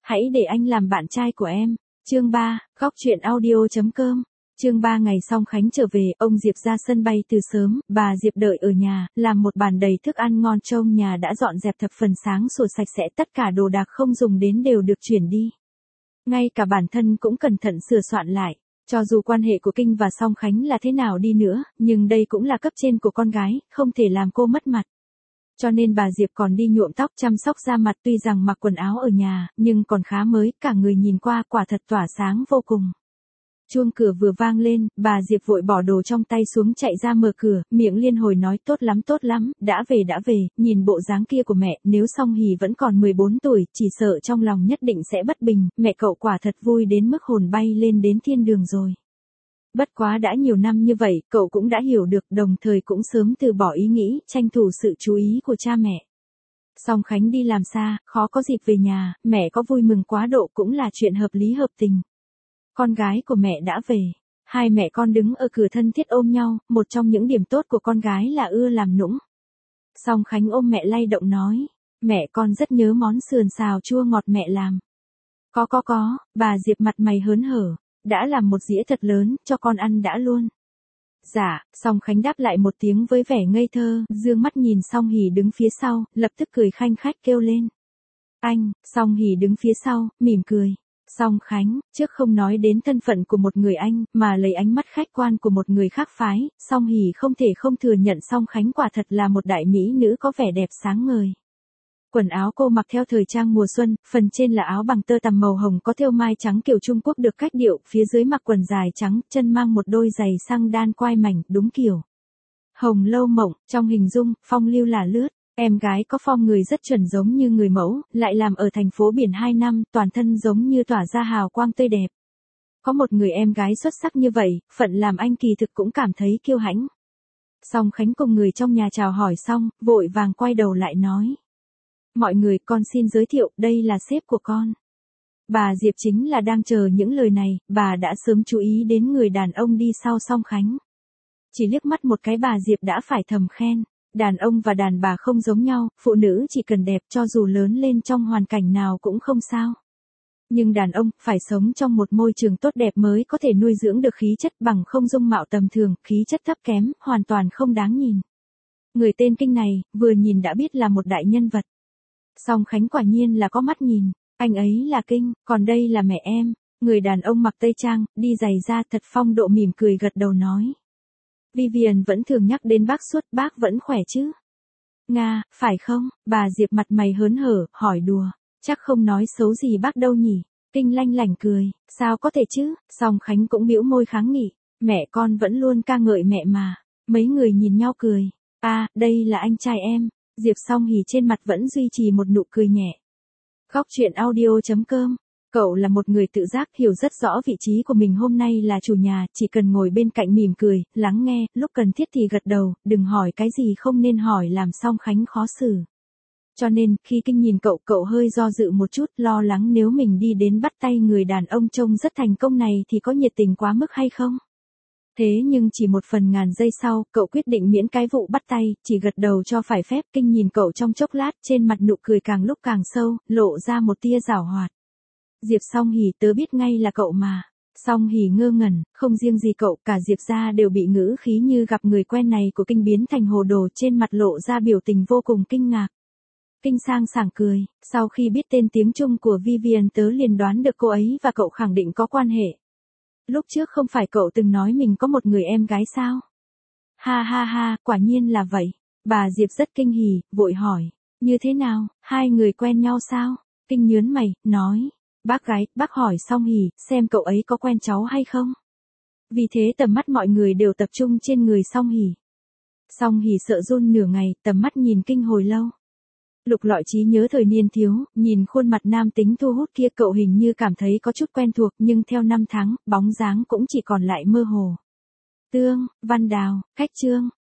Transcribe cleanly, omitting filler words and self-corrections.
Hãy để anh làm bạn trai của em. Chương 3, góc truyện audio.com. Chương 3 ngày Song Khánh trở về, ông Diệp ra sân bay từ sớm, bà Diệp đợi ở nhà, làm một bàn đầy thức ăn ngon trông nhà đã dọn dẹp thập phần sáng sủa sạch sẽ, tất cả đồ đạc không dùng đến đều được chuyển đi. Ngay cả bản thân cũng cẩn thận sửa soạn lại. Cho dù quan hệ của Kinh và Song Khánh là thế nào đi nữa, nhưng đây cũng là cấp trên của con gái, không thể làm cô mất mặt. Cho nên bà Diệp còn đi nhuộm tóc chăm sóc da mặt, tuy rằng mặc quần áo ở nhà, nhưng còn khá mới, cả người nhìn qua quả thật tỏa sáng vô cùng. Chuông cửa vừa vang lên, bà Diệp vội bỏ đồ trong tay xuống chạy ra mở cửa, miệng liên hồi nói tốt lắm, đã về, nhìn bộ dáng kia của mẹ, nếu Song Hỷ vẫn còn 14 tuổi, chỉ sợ trong lòng nhất định sẽ bất bình, mẹ cậu quả thật vui đến mức hồn bay lên đến thiên đường rồi. Bất quá đã nhiều năm như vậy, cậu cũng đã hiểu được, đồng thời cũng sớm từ bỏ ý nghĩ, tranh thủ sự chú ý của cha mẹ. Song Khánh đi làm xa, khó có dịp về nhà, mẹ có vui mừng quá độ cũng là chuyện hợp lý hợp tình. Con gái của mẹ đã về, hai mẹ con đứng ở cửa thân thiết ôm nhau, một trong những điểm tốt của con gái là ưa làm nũng. Song Khánh ôm mẹ lay động nói, mẹ con rất nhớ món sườn xào chua ngọt mẹ làm. Có, bà Diệp mặt mày hớn hở, đã làm một dĩa thật lớn, cho con ăn đã luôn. Dạ, Song Khánh đáp lại một tiếng với vẻ ngây thơ, dương mắt nhìn Song Hỷ đứng phía sau, lập tức cười khanh khách kêu lên. Anh, Song Hỷ đứng phía sau, mỉm cười. Song Khánh, trước không nói đến thân phận của một người anh, mà lấy ánh mắt khách quan của một người khác phái, Song Hỷ không thể không thừa nhận Song Khánh quả thật là một đại mỹ nữ có vẻ đẹp sáng ngời. Quần áo cô mặc theo thời trang mùa xuân, phần trên là áo bằng tơ tằm màu hồng có thêu mai trắng kiểu Trung Quốc được cách điệu, phía dưới mặc quần dài trắng, chân mang một đôi giày xăng đan quai mảnh, đúng kiểu hồng lâu mộng, trong hình dung, phong lưu là lướt. Em gái có form người rất chuẩn giống như người mẫu, lại làm ở thành phố biển 2 năm, toàn thân giống như tỏa ra hào quang tươi đẹp. Có một người em gái xuất sắc như vậy, phận làm anh kỳ thực cũng cảm thấy kiêu hãnh. Song Khánh cùng người trong nhà chào hỏi xong, vội vàng quay đầu lại nói. Mọi người, con xin giới thiệu, đây là sếp của con. Bà Diệp chính là đang chờ những lời này, bà đã sớm chú ý đến người đàn ông đi sau Song Khánh. Chỉ liếc mắt một cái bà Diệp đã phải thầm khen. Đàn ông và đàn bà không giống nhau, phụ nữ chỉ cần đẹp cho dù lớn lên trong hoàn cảnh nào cũng không sao. Nhưng đàn ông, phải sống trong một môi trường tốt đẹp mới có thể nuôi dưỡng được khí chất, bằng không dung mạo tầm thường, khí chất thấp kém, hoàn toàn không đáng nhìn. Người tên Kinh này, vừa nhìn đã biết là một đại nhân vật. Song Khánh quả nhiên là có mắt nhìn, anh ấy là Kinh, còn đây là mẹ em. Người đàn ông mặc tây trang, đi giày da thật phong độ mỉm cười gật đầu nói. Vivian vẫn thường nhắc đến bác suốt, bác vẫn khỏe chứ? Nga, phải không? Bà Diệp mặt mày hớn hở, hỏi đùa. Chắc không nói xấu gì bác đâu nhỉ? Kinh lanh lảnh cười, sao có thể chứ? Song Khánh cũng bĩu môi kháng nghị. Mẹ con vẫn luôn ca ngợi mẹ mà. Mấy người nhìn nhau cười. À, đây là anh trai em. Diệp Song Hỷ trên mặt vẫn duy trì một nụ cười nhẹ. Góc truyện audio.com. Cậu là một người tự giác, hiểu rất rõ vị trí của mình, hôm nay là chủ nhà, chỉ cần ngồi bên cạnh mỉm cười, lắng nghe, lúc cần thiết thì gật đầu, đừng hỏi cái gì không nên hỏi làm Song Khánh khó xử. Cho nên, khi Kinh nhìn cậu hơi do dự một chút, lo lắng nếu mình đi đến bắt tay người đàn ông trông rất thành công này thì có nhiệt tình quá mức hay không. Thế nhưng chỉ một phần ngàn giây sau, cậu quyết định miễn cái vụ bắt tay, chỉ gật đầu cho phải phép. Kinh nhìn cậu trong chốc lát, trên mặt nụ cười càng lúc càng sâu, lộ ra một tia giảo hoạt. Diệp Song Hỷ, tớ biết ngay là cậu mà. Song Hỷ ngơ ngẩn, không riêng gì cậu, cả Diệp gia đều bị ngữ khí như gặp người quen này của Kinh biến thành hồ đồ, trên mặt lộ ra biểu tình vô cùng kinh ngạc. Kinh sang sảng cười, sau khi biết tên tiếng Trung của Vivian tớ liền đoán được cô ấy và cậu khẳng định có quan hệ. Lúc trước không phải cậu từng nói mình có một người em gái sao? Ha, quả nhiên là vậy. Bà Diệp rất kinh hỉ, vội hỏi, như thế nào, hai người quen nhau sao? Kinh nhớn mày, nói. Bác hỏi Song Hỷ, xem cậu ấy có quen cháu hay không? Vì thế tầm mắt mọi người đều tập trung trên người Song Hỷ. Song Hỷ sợ run nửa ngày, tầm mắt nhìn Kinh hồi lâu. Lục lọi trí nhớ thời niên thiếu, nhìn khuôn mặt nam tính thu hút kia, cậu hình như cảm thấy có chút quen thuộc, nhưng theo năm tháng, bóng dáng cũng chỉ còn lại mơ hồ. Tương, Văn Đào, Cách Trương,